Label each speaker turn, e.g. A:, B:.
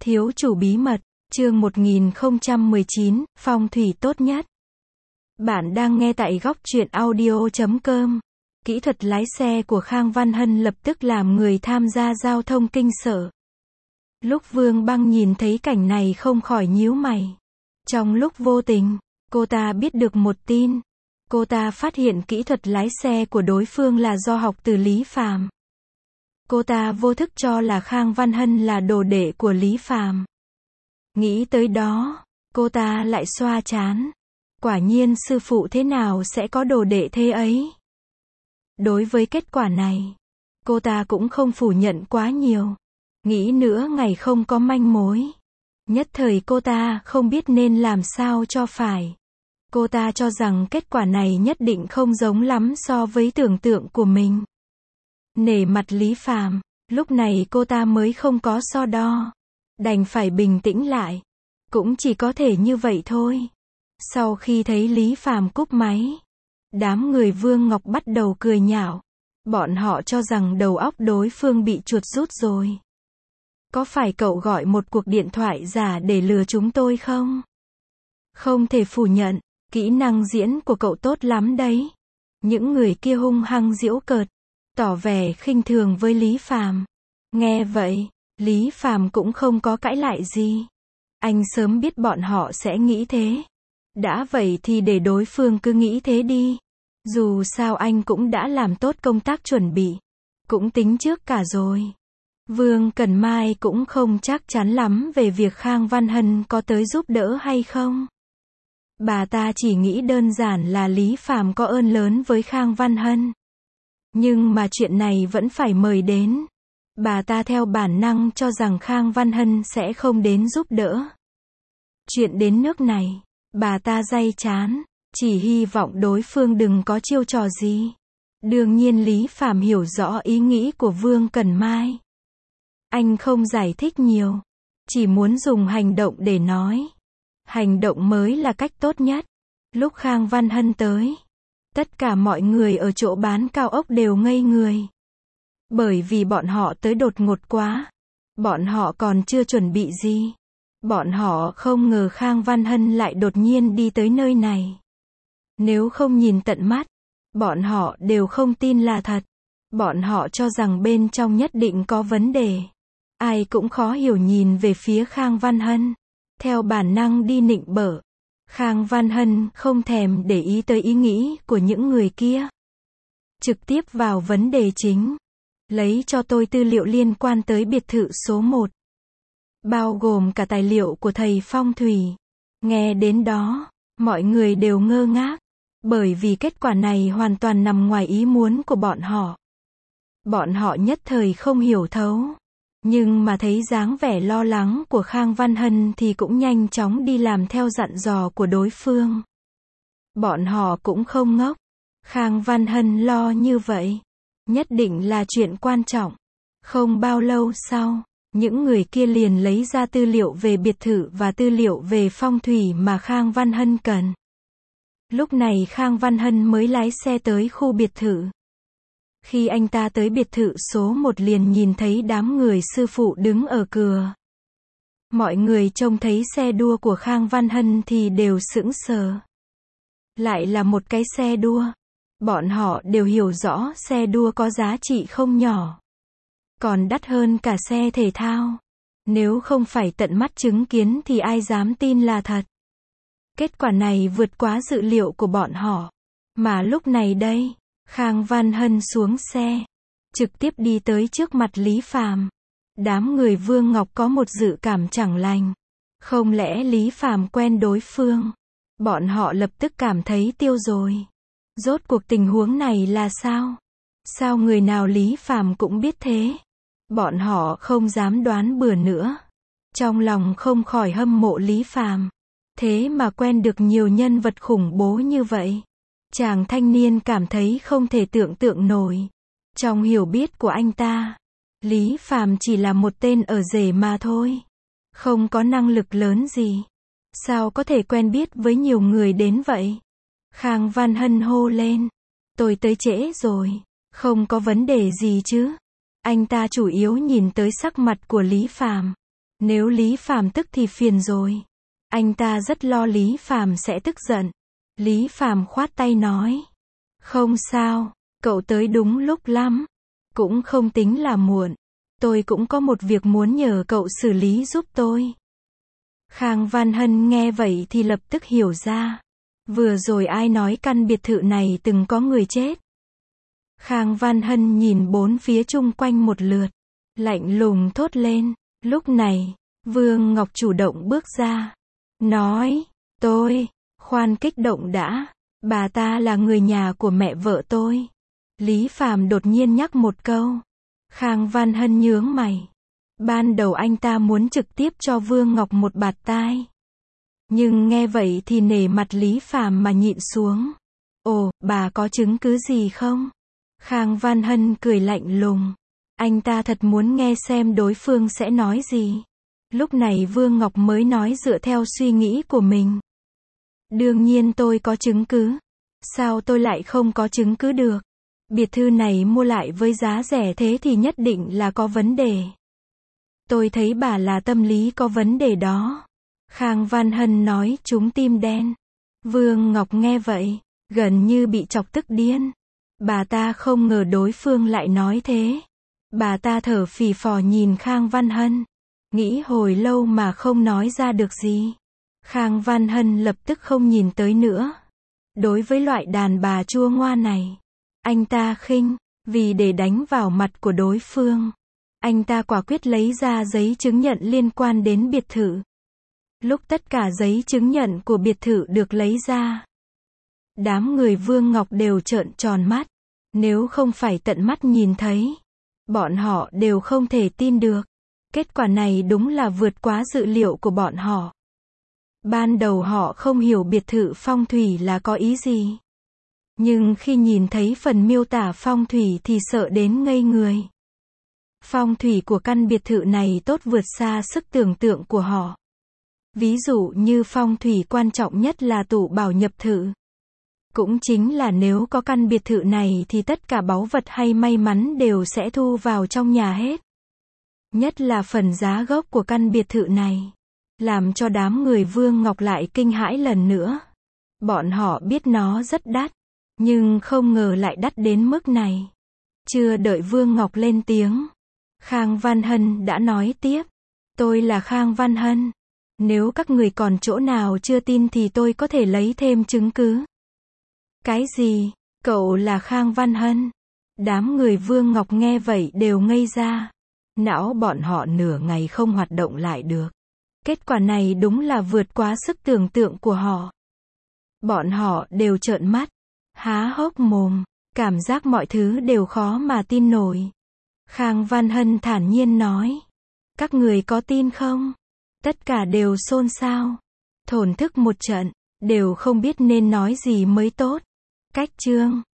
A: Thiếu chủ bí mật, chương 1019, phong thủy tốt nhất. Bạn đang nghe tại góc truyện audio.com. Kỹ thuật lái xe của Khang Văn Hân lập tức làm người tham gia giao thông kinh sợ. Lúc Vương Băng nhìn thấy cảnh này không khỏi nhíu mày. Trong lúc vô tình, cô ta biết được một tin. Cô ta phát hiện kỹ thuật lái xe của đối phương là do học từ Lý Phàm. Cô ta vô thức cho là Khang Văn Hân là đồ đệ của Lý Phàm. Nghĩ tới đó, cô ta lại xoa trán. Quả nhiên sư phụ thế nào sẽ có đồ đệ thế ấy. Đối với kết quả này, cô ta cũng không phủ nhận quá nhiều. Nghĩ nữa ngày không có manh mối. Nhất thời cô ta không biết nên làm sao cho phải. Cô ta cho rằng kết quả này nhất định không giống lắm so với tưởng tượng của mình. Nể mặt Lý Phàm, lúc này cô ta mới không có so đo. Đành phải bình tĩnh lại. Cũng chỉ có thể như vậy thôi. Sau khi thấy Lý Phàm cúp máy, đám người Vương Ngọc bắt đầu cười nhạo. Bọn họ cho rằng đầu óc đối phương bị chuột rút rồi. Có phải cậu gọi một cuộc điện thoại giả để lừa chúng tôi không? Không thể phủ nhận, kỹ năng diễn của cậu tốt lắm đấy. Những người kia hung hăng giễu cợt, tỏ vẻ khinh thường với Lý Phàm. Nghe vậy, Lý Phàm cũng không có cãi lại gì. Anh sớm biết bọn họ sẽ nghĩ thế. Đã vậy thì để đối phương cứ nghĩ thế đi. Dù sao anh cũng đã làm tốt công tác chuẩn bị. Cũng tính trước cả rồi. Vương Cần Mai cũng không chắc chắn lắm về việc Khang Văn Hân có tới giúp đỡ hay không. Bà ta chỉ nghĩ đơn giản là Lý Phàm có ơn lớn với Khang Văn Hân. Nhưng mà chuyện này vẫn phải mời đến. Bà ta theo bản năng cho rằng Khang Văn Hân sẽ không đến giúp đỡ. Chuyện đến nước này, bà ta day chán, chỉ hy vọng đối phương đừng có chiêu trò gì. Đương nhiên Lý Phàm hiểu rõ ý nghĩ của Vương Cần Mai. Anh không giải thích nhiều, chỉ muốn dùng hành động để nói. Hành động mới là cách tốt nhất. Lúc Khang Văn Hân tới, tất cả mọi người ở chỗ bán cao ốc đều ngây người. Bởi vì bọn họ tới đột ngột quá. Bọn họ còn chưa chuẩn bị gì. Bọn họ không ngờ Khang Văn Hân lại đột nhiên đi tới nơi này. Nếu không nhìn tận mắt, bọn họ đều không tin là thật. Bọn họ cho rằng bên trong nhất định có vấn đề. Ai cũng khó hiểu nhìn về phía Khang Văn Hân. Theo bản năng đi nịnh bợ. Khang Văn Hân không thèm để ý tới ý nghĩ của những người kia. Trực tiếp vào vấn đề chính. Lấy cho tôi tư liệu liên quan tới biệt thự số 1. Bao gồm cả tài liệu của thầy phong thủy. Nghe đến đó, mọi người đều ngơ ngác. Bởi vì kết quả này hoàn toàn nằm ngoài ý muốn của bọn họ. Bọn họ nhất thời không hiểu thấu. Nhưng mà thấy dáng vẻ lo lắng của Khang Văn Hân thì cũng nhanh chóng đi làm theo dặn dò của đối phương. Bọn họ cũng không ngốc. Khang Văn Hân lo như vậy. Nhất định là chuyện quan trọng. Không bao lâu sau, những người kia liền lấy ra tư liệu về biệt thự và tư liệu về phong thủy mà Khang Văn Hân cần. Lúc này Khang Văn Hân mới lái xe tới khu biệt thự. Khi anh ta tới biệt thự số 1 liền nhìn thấy đám người sư phụ đứng ở cửa. Mọi người trông thấy xe đua của Khang Văn Hân thì đều sững sờ. Lại là một cái xe đua. Bọn họ đều hiểu rõ xe đua có giá trị không nhỏ. Còn đắt hơn cả xe thể thao. Nếu không phải tận mắt chứng kiến thì ai dám tin là thật. Kết quả này vượt quá dự liệu của bọn họ. Mà lúc này đây, Khang Văn Hân xuống xe. Trực tiếp đi tới trước mặt Lý Phàm. Đám người Vương Ngọc có một dự cảm chẳng lành. Không lẽ Lý Phàm quen đối phương? Bọn họ lập tức cảm thấy tiêu rồi. Rốt cuộc tình huống này là sao? Sao người nào Lý Phàm cũng biết thế? Bọn họ không dám đoán bừa nữa. Trong lòng không khỏi hâm mộ Lý Phàm. Thế mà quen được nhiều nhân vật khủng bố như vậy. Chàng thanh niên cảm thấy không thể tưởng tượng nổi. Trong hiểu biết của anh ta, Lý Phàm chỉ là một tên ở rể mà thôi. Không có năng lực lớn gì. Sao có thể quen biết với nhiều người đến vậy? Khang Văn Hân hô lên. Tôi tới trễ rồi. Không có vấn đề gì chứ? Anh ta chủ yếu nhìn tới sắc mặt của Lý Phàm. Nếu Lý Phàm tức thì phiền rồi. Anh ta rất lo Lý Phàm sẽ tức giận. Lý Phàm khoát tay nói. Không sao, cậu tới đúng lúc lắm. Cũng không tính là muộn. Tôi cũng có một việc muốn nhờ cậu xử lý giúp tôi. Khang Văn Hân nghe vậy thì lập tức hiểu ra. Vừa rồi ai nói căn biệt thự này từng có người chết. Khang Văn Hân nhìn bốn phía chung quanh một lượt. Lạnh lùng thốt lên. Lúc này, Vương Ngọc chủ động bước ra. Nói, khoan kích động đã. Bà ta là người nhà của mẹ vợ tôi. Lý Phàm đột nhiên nhắc một câu. Khang Văn Hân nhướng mày. Ban đầu anh ta muốn trực tiếp cho Vương Ngọc một bạt tai. Nhưng nghe vậy thì nể mặt Lý Phàm mà nhịn xuống. Ồ, bà có chứng cứ gì không? Khang Văn Hân cười lạnh lùng. Anh ta thật muốn nghe xem đối phương sẽ nói gì. Lúc này Vương Ngọc mới nói dựa theo suy nghĩ của mình. Đương nhiên tôi có chứng cứ. Sao tôi lại không có chứng cứ được? Biệt thự này mua lại với giá rẻ thế thì nhất định là có vấn đề. Tôi thấy bà là tâm lý có vấn đề đó. Khang Văn Hân nói trúng tim đen. Vương Ngọc nghe vậy, gần như bị chọc tức điên. Bà ta không ngờ đối phương lại nói thế. Bà ta thở phì phò nhìn Khang Văn Hân. Nghĩ hồi lâu mà không nói ra được gì. Khang Văn Hân lập tức không nhìn tới nữa. Đối với loại đàn bà chua ngoa này, anh ta khinh, vì để đánh vào mặt của đối phương. Anh ta quả quyết lấy ra giấy chứng nhận liên quan đến biệt thự. Lúc tất cả giấy chứng nhận của biệt thự được lấy ra, đám người Vương Ngọc đều trợn tròn mắt. Nếu không phải tận mắt nhìn thấy, bọn họ đều không thể tin được. Kết quả này đúng là vượt quá dự liệu của bọn họ. Ban đầu họ không hiểu biệt thự phong thủy là có ý gì. Nhưng khi nhìn thấy phần miêu tả phong thủy thì sợ đến ngây người. Phong thủy của căn biệt thự này tốt vượt xa sức tưởng tượng của họ. Ví dụ như phong thủy quan trọng nhất là tủ bảo nhập thự. Cũng chính là nếu có căn biệt thự này thì tất cả báu vật hay may mắn đều sẽ thu vào trong nhà hết. Nhất là phần giá gốc của căn biệt thự này. Làm cho đám người Vương Ngọc lại kinh hãi lần nữa. Bọn họ biết nó rất đắt. Nhưng không ngờ lại đắt đến mức này. Chưa đợi Vương Ngọc lên tiếng, Khang Văn Hân đã nói tiếp. Tôi là Khang Văn Hân. Nếu các người còn chỗ nào chưa tin thì tôi có thể lấy thêm chứng cứ. Cái gì? Cậu là Khang Văn Hân? Đám người Vương Ngọc nghe vậy đều ngây ra. Não bọn họ nửa ngày không hoạt động lại được. Kết quả này đúng là vượt quá sức tưởng tượng của họ. Bọn họ đều trợn mắt, há hốc mồm, cảm giác mọi thứ đều khó mà tin nổi. Khang Văn Hân thản nhiên nói. Các người có tin không? Tất cả đều xôn xao. Thổn thức một trận, đều không biết nên nói gì mới tốt. Cách chương